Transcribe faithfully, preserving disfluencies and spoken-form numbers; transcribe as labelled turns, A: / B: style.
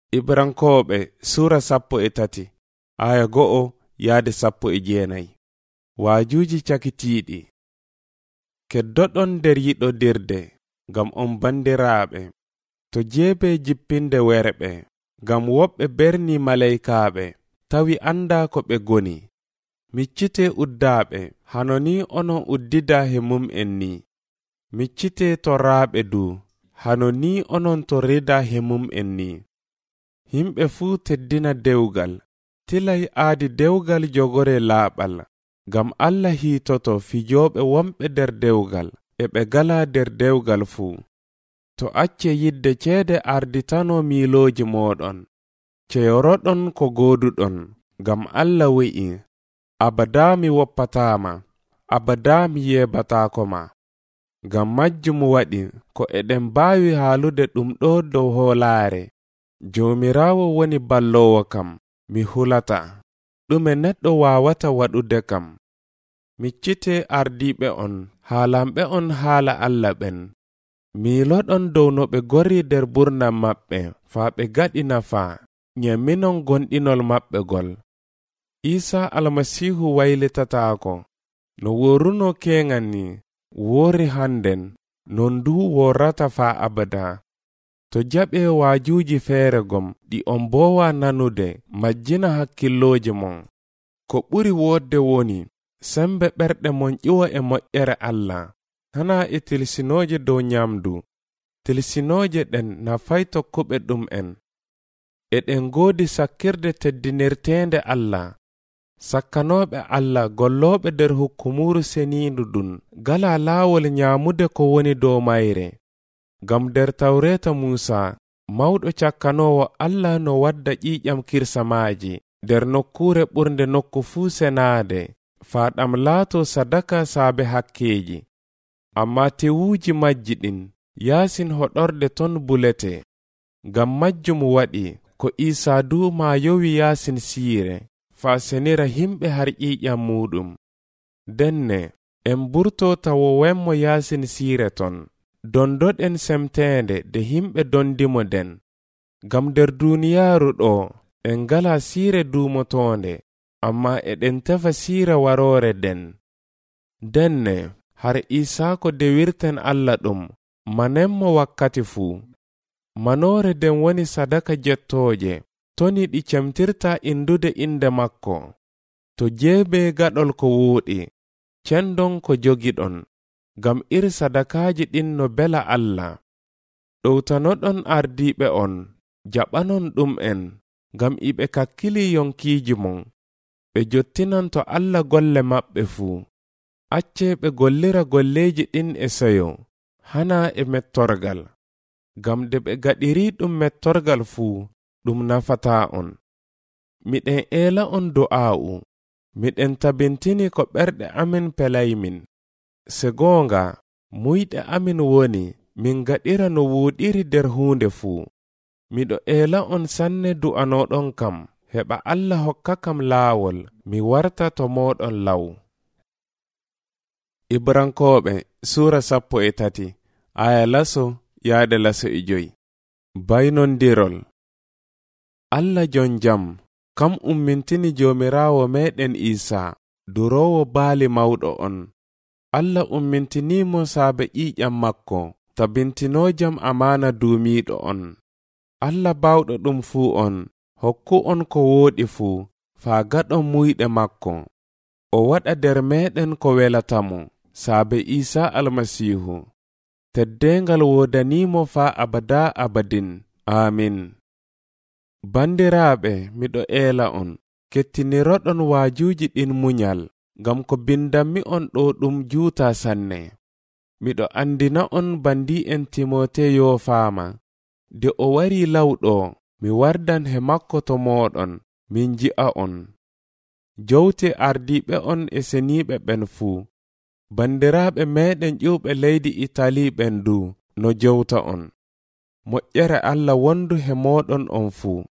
A: Ibrankoɓe sura sappo e tati aya go'o yaade sappo e jeenayi. Waajuji cakitiiɗi. Keddoɗon nder yiɗodirde ngam on bandiraaɓe, to jeebe jippinde werɓe, ngam woɓɓe berni malaykaaɓe tawi anda ko ɓe goni. Miccite uddaaɓe hano ni onon uddida he mum en ni. Miccite torraaɓe du hano ni onon torrida he mum en ni. Himɓe fuu teddina dewgal, tilay aadi dewgal jogore laaɓal, ngam Allah hiitoto fijooɓe wonɓe nder dewgal e ɓe gala nder dewgal fuu. To acce yidde ceede arditano miilooji mooɗon, ceyoroɗon ko gooduɗon, ngam Allah wi'i, abadaa mi woppataama, abadaa mi yeebataako ma. Ngam majjum waɗi ko eɗen mbaawi haalude ɗum ɗo dow hoolaare. Joomiraawo woni balloowo kam, mi hulata. Ɗume neɗɗo waawata waɗude kam. Miccite ardiiɓe on, haalamɓe on haala Allah ɓen. Miiloɗon dow no ɓe gori nder burnam maɓɓe, faa ɓe gaɗi nafaa, nyamminon gonɗinol maɓɓe gol. Iisaa almasiihu waylitataako, no woruno keŋan ni, woori hannden, non nduu worrata faa abada. To jaɓe waajuuji feere gom ɗi on mboowa nanude, majjina hakkillooji mon. Ko ɓuri woodde woni sembe ɓerɗe mon ƴiwa e moƴƴere Allah, hana e tilsinooje dow nyamdu. Tilsinooje ɗen nafay tokkuɓe ɗum en. Eɗen ngoodi sakkirde teddinirteende Allah. Sakkanooɓe Allah gollooɓe nder hukkumuuru seniindu ɗum gala laawol nyaamude ko woni dow mayre. Ngam nder tawreeta Muusa, mawɗo cakkanoowo Allah no wadda ƴiiƴam kirsamaaji nder nokkuure ɓurnde nokku fuu senaade, faa ɗam laato sadaka saabe hakkeeji. Amma tewuuji majji ɗin, yaasin hoɗorde ton bulete. Ngam majjum waɗi ko Iisaa duu maa yowi yaasin siire, faa senira himɓe har ƴiiƴam muɗum. Denne, en burto tawo wemmo yaasin siire ton. Dondoɗen semteende de himɓe dondimo den. Ngam nder duuniyaaru ɗo, en ngala siire duumotoonde, amma eɗen tefa siire waroore den. Denne, har Isaako dewirten Allah ɗum, manenmo wakkati fuu. Manoore den woni sadaka jettooje, toni ɗi cemtirta indude inde makko. To jeebe gaɗol ko wuuɗi, cendon ko jogiɗon, ngam iri sadakaaji ɗin no bela Allah. Ɗowtanoɗon ardiiɓe on, jaɓanon ɗum en, ngam iɓe kakkili yonkiiji mon. Ɓe jottinan to Allah golle maɓɓe fuu. Acce ɓe gollira golleeji ɗin e seyo, hana e mettorgal. Ngam de ɓe gaɗiri ɗum mettorgal fuu, ɗum nafataa on. Miɗen eela on do'aa'u, miɗen tabintini ko ɓerɗe amin pelaymin. Se goonga, muyɗe amin woni min gaɗira no wuuɗiri nder huunde fuu. Miɗo eela on sanne du'anoɗon kam, heɓa Allah hokka kam laawol, mi warta to mooɗon law. Ibrankoɓe sura sappo e tati aya laso yaade laso e joyi. Baynondirol. Allah jon jam, kam ummintini joomiraawo meɗen Iisaa, duroowo baali mawɗo on. Allah ummintinimo saabe ƴiiƴam makko, tabintinoojam amaana duumiiɗo on. Allah bawɗo ɗum fuu on, hokku on ko wooɗi fuu, faa gaɗon muyɗe makko. O waɗa nder meɗen ko welatamo, saabe Iisaa almasiihu. Teddeengal woodanimo faa abada abadin. Amin. Bandiraaɓe, miɗo eela on, kettiniroɗon waajuuji ɗin munyal, ngam ko bindanmi on ɗo ɗum juuta sanne. Miɗo andina on bandi'en Timote yoofaama. De o wari lawɗo, mi wardan he makko to mooɗon, min ji'a on. Jowte ardiiɓe on e seniiɓe ɓen fuu. Bandiraaɓe meɗen ƴiwɓe leydi Itali ɓen du, no jowta on. Moƴƴere Allah wondu he mooɗon on fuu.